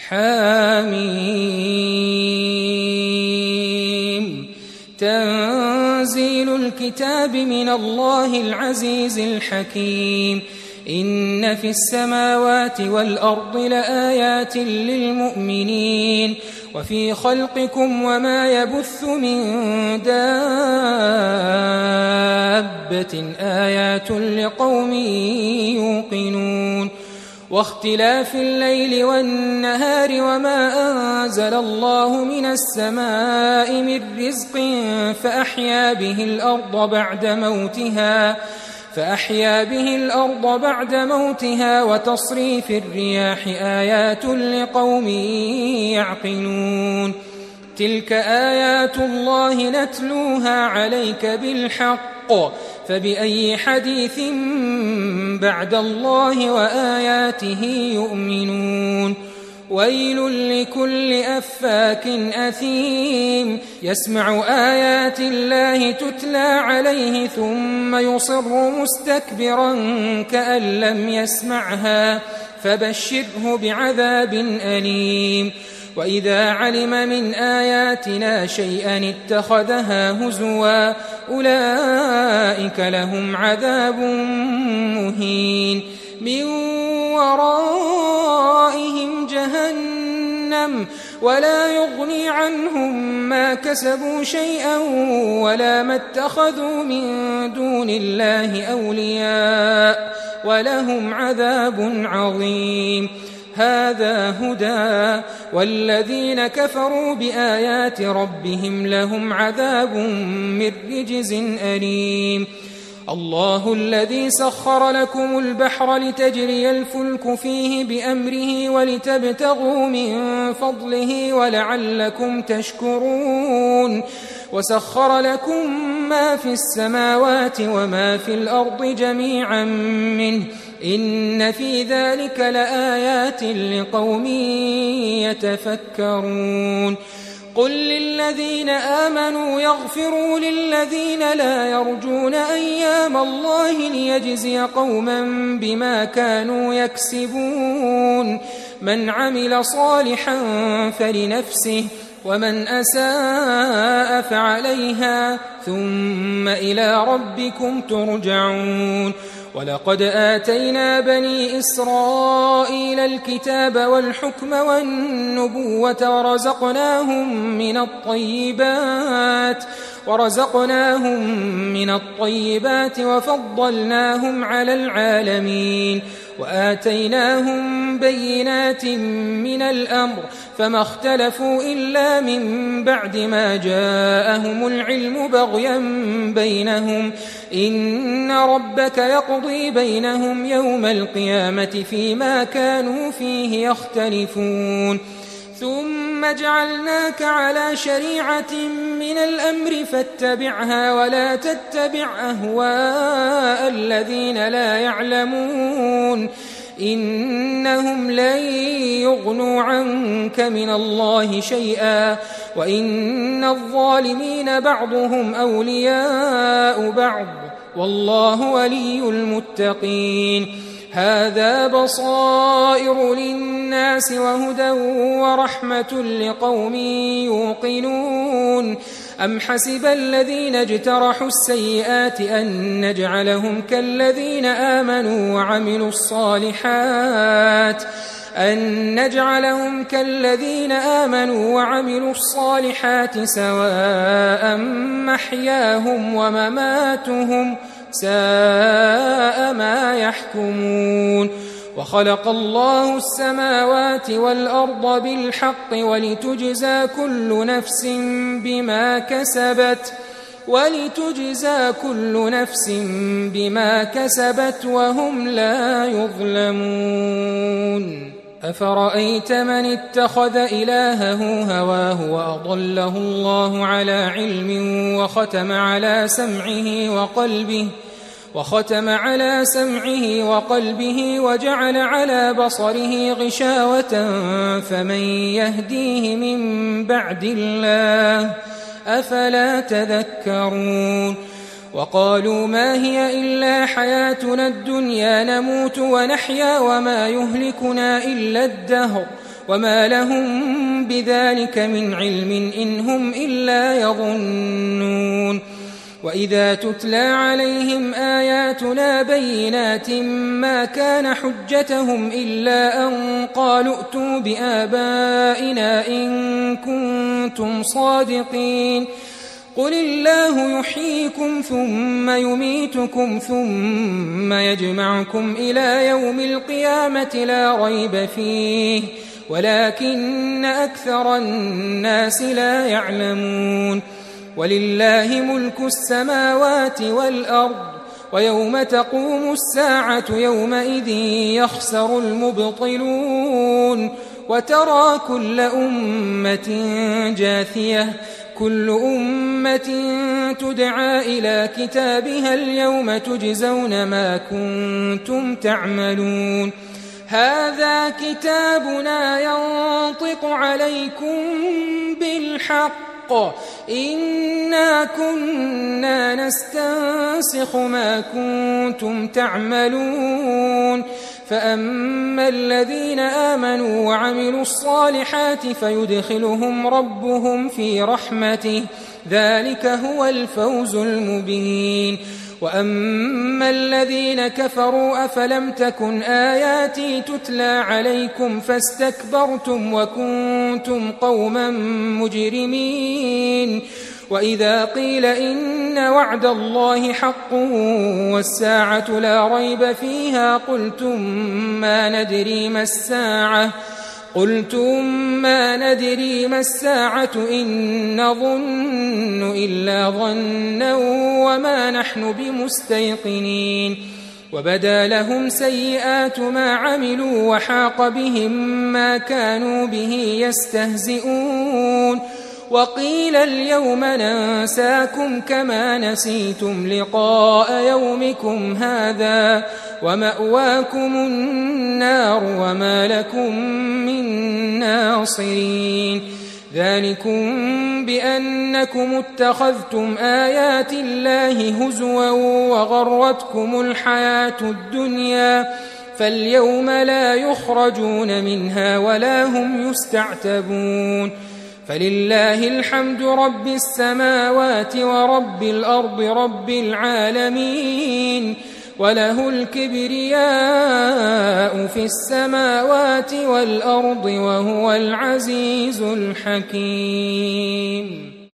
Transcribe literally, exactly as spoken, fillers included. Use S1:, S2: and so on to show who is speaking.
S1: حميم تنزيل الكتاب من الله العزيز الحكيم إن في السماوات والأرض لآيات للمؤمنين وفي خلقكم وما يبث من دابة آيات لقوم يوقنون واختلاف الليل والنهار وما أنزل الله من السماء من رزق فأحيا به الأرض بعد موتها فأحيا به الأرض بعد موتها وتصريف الرياح آيات لقوم يعقلون تلك آيات الله نتلوها عليك بالحق فبأي حديث بعد الله وآياته يؤمنون ويل لكل أفاك أثيم يسمع آيات الله تتلى عليه ثم يصر مستكبرا كأن لم يسمعها فبشره بعذاب أليم وإذا علم من آياتنا شيئا اتخذها هزوا أولئك لهم عذاب مهين من ورائهم جهنم ولا يغني عنهم ما كسبوا شيئا ولا ما اتخذوا من دون الله أولياء ولهم عذاب عظيم هذا هدى والذين كفروا بآيات ربهم لهم عذاب من رجز أليم الله الذي سخر لكم البحر لتجري الفلك فيه بأمره ولتبتغوا من فضله ولعلكم تشكرون وسخر لكم ما في السماوات وما في الأرض جميعا منه إن في ذلك لآيات لقوم يتفكرون قل للذين آمنوا يغفروا للذين لا يرجون أيام الله ليجزي قوما بما كانوا يكسبون من عمل صالحا فلنفسه ومن أساء فعليها ثم إلى ربكم ترجعون ولقد آتينا بني إسرائيل الكتاب والحكم والنبوة ورزقناهم من الطيبات ورزقناهم من الطيبات وفضلناهم على العالمين وآتيناهم بينات من الأمر فما اختلفوا إلا من بعد ما جاءهم العلم بغيا بينهم إن ربك يقضي بينهم يوم القيامة فيما كانوا فيه يختلفون ثم جعلناك على شريعة من الأمر فاتبعها ولا تتبع أهواء الذين لا يعلمون إنهم لن يغنوا عنك من الله شيئا وإن الظالمين بعضهم أولياء بعض والله ولي المتقين هذا بصائر للناس وهدى ورحمة لقوم يوقنون أم حسب الذين اجترحوا السيئات أن نجعلهم كالذين آمنوا وعملوا الصالحات أن نجعلهم كالذين آمنوا وعملوا الصالحات سواء محياهم ومماتهم ساء ما يحكمون وخلق الله السماوات والأرض بالحق ولتجزى كل نفس بما كسبت ولتجزى كل نفس بما كسبت وهم لا يظلمون أفرأيت من اتخذ إلهه هواه وأضله الله على علم وختم على سمعه وقلبه وختم على سمعه وقلبه وجعل على بصره غشاوة فمن يهديه من بعد الله أفلا تذكرون وقالوا ما هي إلا حياتنا الدنيا نموت ونحيا وما يهلكنا إلا الدهر وما لهم بذلك من علم إن هم إلا يظنون وإذا تتلى عليهم آياتنا بينات ما كان حجتهم إلا أن قالوا ائتوا بآبائنا إن كنتم صادقين قل الله يحييكم ثم يميتكم ثم يجمعكم إلى يوم القيامة لا ريب فيه ولكن أكثر الناس لا يعلمون ولله ملك السماوات والأرض ويوم تقوم الساعة يومئذ يخسر المبطلون وترى كل أمة جاثية كل أمة تدعى إلى كتابها اليوم تجزون ما كنتم تعملون هذا كتابنا ينطق عليكم بالحق إنا كنا نستنسخ ما كنتم تعملون فأما الذين آمنوا وعملوا الصالحات فيدخلهم ربهم في رحمته ذلك هو الفوز المبين وأما الذين كفروا أفلم تكن آياتي تتلى عليكم فاستكبرتم وكنتم قوما مجرمين وإذا قيل إن وعد الله حق والساعة لا ريب فيها قلتم ما ندري ما الساعة قلتم ما ندري ما الساعة إن نظن إلا ظنا وما نحن بمستيقنين وبدا لهم سيئات ما عملوا وحاق بهم ما كانوا به يستهزئون وقيل اليوم ننساكم كما نسيتم لقاء يومكم هذا ومأواكم النار وما لكم من ناصرين ذلكم بأنكم اتخذتم آيات الله هزوا وغرتكم الحياة الدنيا فاليوم لا يخرجون منها ولا هم يستعتبون فلله الحمد رب السماوات ورب الأرض رب العالمين وله الكبرياء في السماوات والأرض وهو العزيز الحكيم